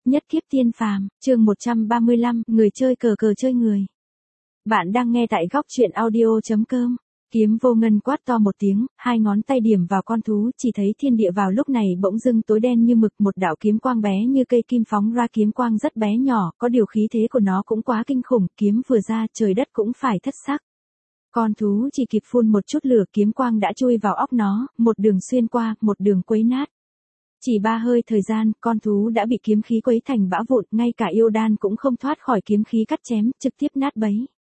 Nhất kiếp tiên phàm, chương 135, người chơi cờ cờ chơi người. Bạn đang nghe tại góc truyện audio.com. Kiếm Vô Ngân quát to một tiếng, hai ngón tay điểm vào con thú, chỉ thấy thiên địa vào lúc này bỗng dưng tối đen như mực, một đạo kiếm quang bé như cây kim phóng ra, kiếm quang rất bé nhỏ, có điều khí thế của nó cũng quá kinh khủng, kiếm vừa ra trời đất cũng phải thất sắc. Con thú chỉ kịp phun một chút lửa, kiếm quang đã chui vào óc nó, một đường xuyên qua, một đường quấy nát. Chỉ 3 hơi thời gian, con thú đã bị kiếm khí quấy thành bã vụn, ngay cả yêu đan cũng không thoát khỏi kiếm khí cắt chém, trực tiếp nát bấy.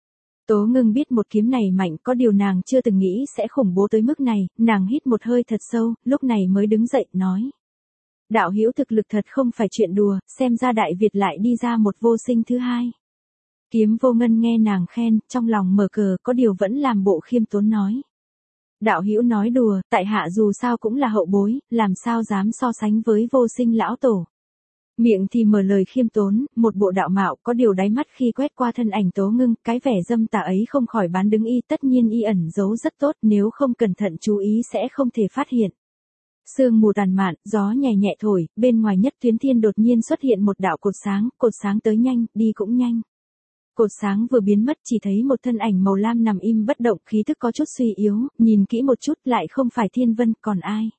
Tố Ngưng biết một kiếm này mạnh, có điều nàng chưa từng nghĩ sẽ khủng bố tới mức này, nàng hít một hơi thật sâu, lúc này mới đứng dậy, nói. Đạo hữu thực lực thật không phải chuyện đùa, xem ra Đại Việt lại đi ra một vô sinh thứ hai. Kiếm Vô Ngân nghe nàng khen, trong lòng mở cờ, có điều vẫn làm bộ khiêm tốn nói. Đạo hữu nói đùa, tại hạ dù sao cũng là hậu bối, làm sao dám so sánh với vô sinh lão tổ. Miệng thì mở lời khiêm tốn, một bộ đạo mạo, có điều đáy mắt khi quét qua thân ảnh Tố Ngưng, cái vẻ dâm tà ấy không khỏi bán đứng y, tất nhiên y ẩn giấu rất tốt, nếu không cẩn thận chú ý sẽ không thể phát hiện. Sương mù tàn mạn, gió nhẹ nhẹ thổi, bên ngoài Nhất Tuyến Thiên đột nhiên xuất hiện một đạo cột sáng tới nhanh, đi cũng nhanh. Cột sáng vừa biến mất, chỉ thấy một thân ảnh màu lam nằm im bất động, khí thức có chút suy yếu, nhìn kỹ một chút lại không phải Thiên Vân, còn ai?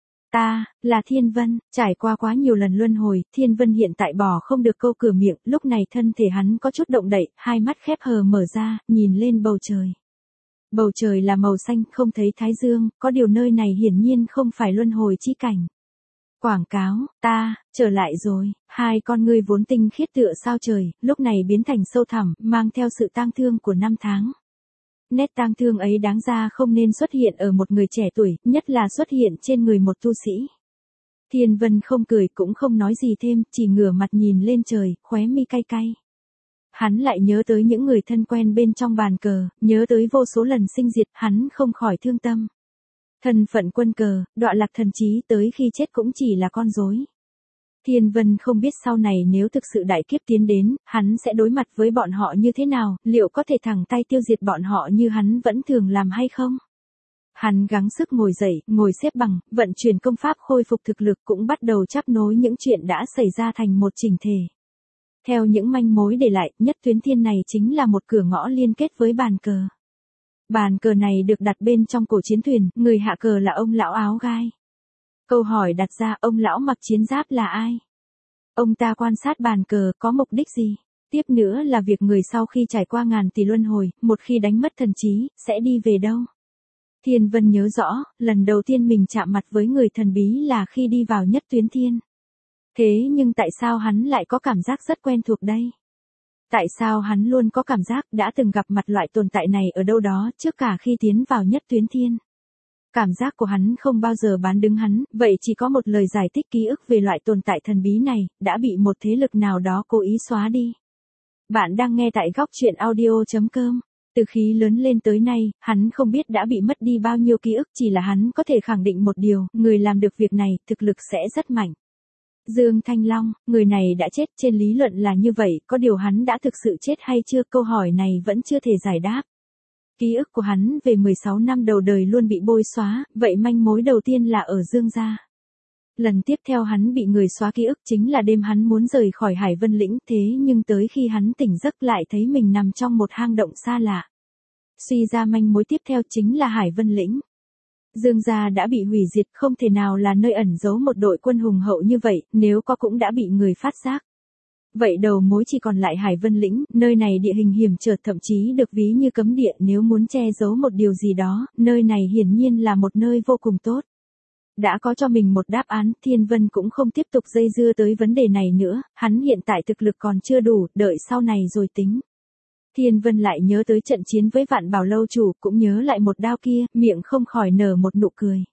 Ta, là Thiên Vân, trải qua quá nhiều lần luân hồi, Thiên Vân hiện tại bỏ không được câu cửa miệng, lúc này thân thể hắn có chút động đậy, hai mắt khép hờ mở ra, nhìn lên bầu trời. Bầu trời là màu xanh, không thấy thái dương, có điều nơi này hiển nhiên không phải luân hồi chi cảnh. Quảng cáo, ta, trở lại rồi, hai con ngươi vốn tinh khiết tựa sao trời, lúc này biến thành sâu thẳm, mang theo sự tang thương của năm tháng. Nét tang thương ấy đáng ra không nên xuất hiện ở một người trẻ tuổi, nhất là xuất hiện trên người một tu sĩ. Thiên Vân không cười cũng không nói gì thêm, chỉ ngửa mặt nhìn lên trời, khóe mi cay cay. Hắn lại nhớ tới những người thân quen bên trong bàn cờ, nhớ tới vô số lần sinh diệt, hắn không khỏi thương tâm. Thân phận quân cờ, đọa lạc thần trí, tới khi chết cũng chỉ là con rối. Thiên Vân không biết sau này nếu thực sự đại kiếp tiến đến, hắn sẽ đối mặt với bọn họ như thế nào, liệu có thể thẳng tay tiêu diệt bọn họ như hắn vẫn thường làm hay không? Hắn gắng sức ngồi dậy, ngồi xếp bằng, vận chuyển công pháp khôi phục thực lực, cũng bắt đầu chắp nối những chuyện đã xảy ra thành một chỉnh thể. Theo những manh mối để lại, Nhất Tuyến Thiên này chính là một cửa ngõ liên kết với bàn cờ. Bàn cờ này được đặt bên trong cổ chiến thuyền, người hạ cờ là ông lão áo gai. Câu hỏi đặt ra, ông lão mặc chiến giáp là ai? Ông ta quan sát bàn cờ có mục đích gì? Tiếp nữa là việc người sau khi trải qua ngàn tỷ luân hồi, một khi đánh mất thần trí, sẽ đi về đâu? Thiên Vân nhớ rõ, lần đầu tiên mình chạm mặt với người thần bí là khi đi vào Nhất Tuyến Thiên. Thế nhưng tại sao hắn lại có cảm giác rất quen thuộc đây? Tại sao hắn luôn có cảm giác đã từng gặp mặt loại tồn tại này ở đâu đó trước cả khi tiến vào Nhất Tuyến Thiên? Cảm giác của hắn không bao giờ bán đứng hắn, vậy chỉ có một lời giải thích, ký ức về loại tồn tại thần bí này, đã bị một thế lực nào đó cố ý xóa đi. Bạn đang nghe tại góc truyện audio.com. Từ khi lớn lên tới nay, hắn không biết đã bị mất đi bao nhiêu ký ức, chỉ là hắn có thể khẳng định một điều, người làm được việc này, thực lực sẽ rất mạnh. Dương Thanh Long, người này đã chết, trên lý luận là như vậy, có điều hắn đã thực sự chết hay chưa, câu hỏi này vẫn chưa thể giải đáp. Ký ức của hắn về 16 năm đầu đời luôn bị bôi xóa, vậy manh mối đầu tiên là ở Dương gia. Lần tiếp theo hắn bị người xóa ký ức chính là đêm hắn muốn rời khỏi Hải Vân Lĩnh, thế nhưng tới khi hắn tỉnh giấc lại thấy mình nằm trong một hang động xa lạ. Suy ra manh mối tiếp theo chính là Hải Vân Lĩnh. Dương gia đã bị hủy diệt, không thể nào là nơi ẩn giấu một đội quân hùng hậu như vậy, nếu có cũng đã bị người phát giác. Vậy đầu mối chỉ còn lại Hải Vân Lĩnh, nơi này địa hình hiểm trở, thậm chí được ví như cấm địa, nếu muốn che giấu một điều gì đó, nơi này hiển nhiên là một nơi vô cùng tốt. Đã có cho mình một đáp án, Thiên Vân cũng không tiếp tục dây dưa tới vấn đề này nữa, hắn hiện tại thực lực còn chưa đủ, đợi sau này rồi tính. Thiên Vân lại nhớ tới trận chiến với Vạn Bảo Lâu chủ, cũng nhớ lại một đao kia, miệng không khỏi nở một nụ cười.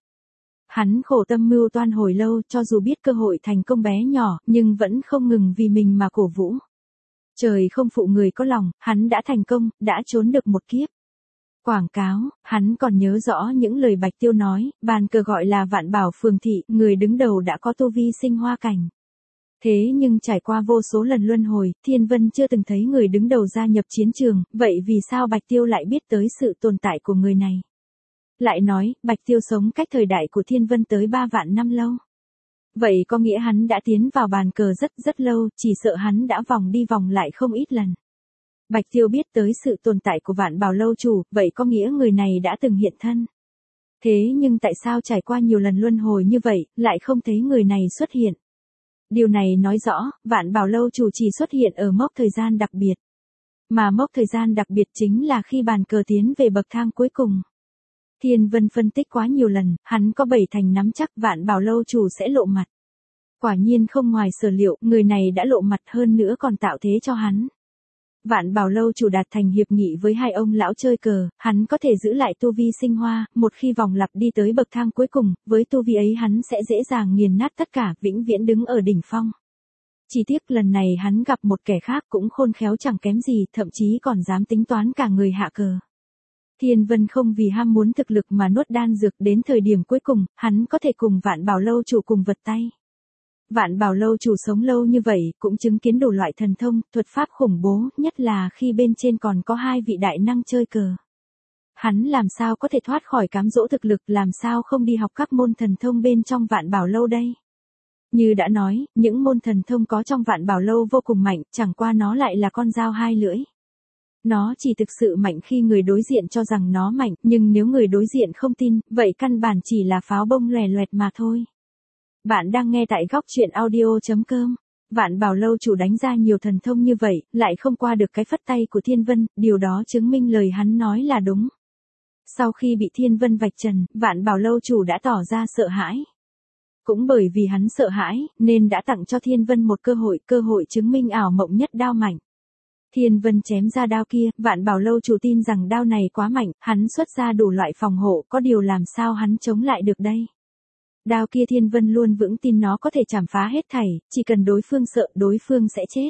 Hắn khổ tâm mưu toan hồi lâu, cho dù biết cơ hội thành công bé nhỏ, nhưng vẫn không ngừng vì mình mà cổ vũ. Trời không phụ người có lòng, hắn đã thành công, đã trốn được một kiếp. Quảng cáo, hắn còn nhớ rõ những lời Bạch Tiêu nói, bàn cờ gọi là Vạn Bảo Phường Thị, người đứng đầu đã có tu vi sinh hoa cảnh. Thế nhưng trải qua vô số lần luân hồi, Thiên Vân chưa từng thấy người đứng đầu gia nhập chiến trường, vậy vì sao Bạch Tiêu lại biết tới sự tồn tại của người này? Lại nói, Bạch Tiêu sống cách thời đại của Thiên Vân tới 3 vạn năm lâu. Vậy có nghĩa hắn đã tiến vào bàn cờ rất rất lâu, chỉ sợ hắn đã vòng đi vòng lại không ít lần. Bạch Tiêu biết tới sự tồn tại của Vạn Bảo Lâu chủ, vậy có nghĩa người này đã từng hiện thân. Thế nhưng tại sao trải qua nhiều lần luân hồi như vậy, lại không thấy người này xuất hiện? Điều này nói rõ, Vạn Bảo Lâu chủ chỉ xuất hiện ở mốc thời gian đặc biệt. Mà mốc thời gian đặc biệt chính là khi bàn cờ tiến về bậc thang cuối cùng. Thiên Vân phân tích quá nhiều lần, hắn có 7 thành nắm chắc Vạn Bảo Lâu chủ sẽ lộ mặt. Quả nhiên không ngoài sở liệu, người này đã lộ mặt hơn nữa còn tạo thế cho hắn. Vạn Bảo Lâu chủ đạt thành hiệp nghị với hai ông lão chơi cờ, hắn có thể giữ lại tu vi sinh hoa, một khi vòng lặp đi tới bậc thang cuối cùng, với tu vi ấy hắn sẽ dễ dàng nghiền nát tất cả, vĩnh viễn đứng ở đỉnh phong. Chỉ tiếc lần này hắn gặp một kẻ khác cũng khôn khéo chẳng kém gì, thậm chí còn dám tính toán cả người hạ cờ. Thiên Vân không vì ham muốn thực lực mà nuốt đan dược, đến thời điểm cuối cùng, hắn có thể cùng Vạn Bảo Lâu chủ cùng vật tay. Vạn Bảo Lâu chủ sống lâu như vậy, cũng chứng kiến đủ loại thần thông, thuật pháp khủng bố, nhất là khi bên trên còn có hai vị đại năng chơi cờ. Hắn làm sao có thể thoát khỏi cám dỗ thực lực, làm sao không đi học các môn thần thông bên trong Vạn Bảo Lâu đây? Như đã nói, những môn thần thông có trong Vạn Bảo Lâu vô cùng mạnh, chẳng qua nó lại là con dao hai lưỡi. Nó chỉ thực sự mạnh khi người đối diện cho rằng nó mạnh, nhưng nếu người đối diện không tin, vậy căn bản chỉ là pháo bông lòe loẹt mà thôi. Bạn đang nghe tại góc truyện audio.com. Vạn Bảo Lâu chủ đánh ra nhiều thần thông như vậy, lại không qua được cái phất tay của Thiên Vân, điều đó chứng minh lời hắn nói là đúng. Sau khi bị Thiên Vân vạch trần, Vạn Bảo Lâu chủ đã tỏ ra sợ hãi. Cũng bởi vì hắn sợ hãi, nên đã tặng cho Thiên Vân một cơ hội chứng minh ảo mộng nhất đao mạnh. Thiên Vân chém ra đao kia, Vạn Bảo Lâu chủ tin rằng đao này quá mạnh, hắn xuất ra đủ loại phòng hộ, có điều làm sao hắn chống lại được đây. Đao kia Thiên Vân luôn vững tin nó có thể chảm phá hết thảy, chỉ cần đối phương sợ, đối phương sẽ chết.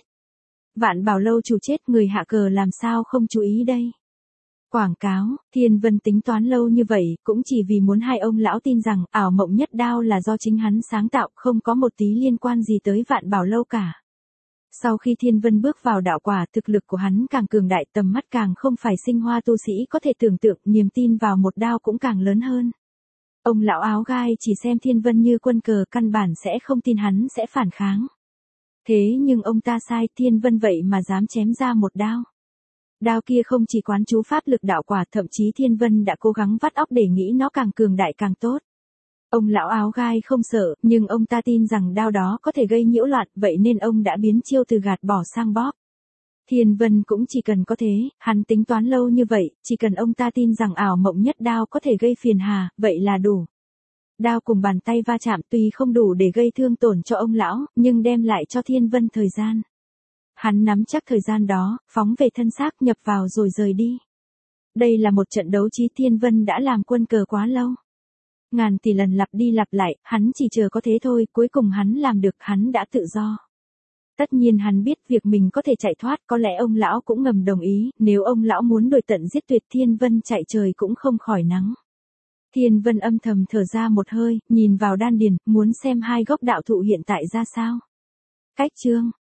Vạn Bảo Lâu chủ chết, người hạ cờ làm sao không chú ý đây. Quảng cáo, Thiên Vân tính toán lâu như vậy, cũng chỉ vì muốn hai ông lão tin rằng ảo mộng nhất đao là do chính hắn sáng tạo, không có một tí liên quan gì tới Vạn Bảo Lâu cả. Sau khi Thiên Vân bước vào đạo quả, thực lực của hắn càng cường đại, tầm mắt càng không phải sinh hoa tu sĩ có thể tưởng tượng, niềm tin vào một đao cũng càng lớn hơn. Ông lão áo gai chỉ xem Thiên Vân như quân cờ, căn bản sẽ không tin hắn sẽ phản kháng. Thế nhưng ông ta sai, Thiên Vân vậy mà dám chém ra một đao. Đao kia không chỉ quán chú pháp lực đạo quả, thậm chí Thiên Vân đã cố gắng vắt óc để nghĩ nó càng cường đại càng tốt. Ông lão áo gai không sợ, nhưng ông ta tin rằng đao đó có thể gây nhiễu loạn, vậy nên ông đã biến chiêu từ gạt bỏ sang bóp. Thiên Vân cũng chỉ cần có thế, hắn tính toán lâu như vậy, chỉ cần ông ta tin rằng ảo mộng nhất đao có thể gây phiền hà, vậy là đủ. Đao cùng bàn tay va chạm tuy không đủ để gây thương tổn cho ông lão, nhưng đem lại cho Thiên Vân thời gian. Hắn nắm chắc thời gian đó, phóng về thân xác, nhập vào rồi rời đi. Đây là một trận đấu trí, Thiên Vân đã làm quân cờ quá lâu. Ngàn tỷ lần lặp đi lặp lại, hắn chỉ chờ có thế thôi, cuối cùng hắn làm được, hắn đã tự do. Tất nhiên hắn biết việc mình có thể chạy thoát, có lẽ ông lão cũng ngầm đồng ý, nếu ông lão muốn đuổi tận giết tuyệt, Thiên Vân chạy trời cũng không khỏi nắng. Thiên Vân âm thầm thở ra một hơi, nhìn vào đan điền, muốn xem hai gốc đạo thụ hiện tại ra sao. Cách chương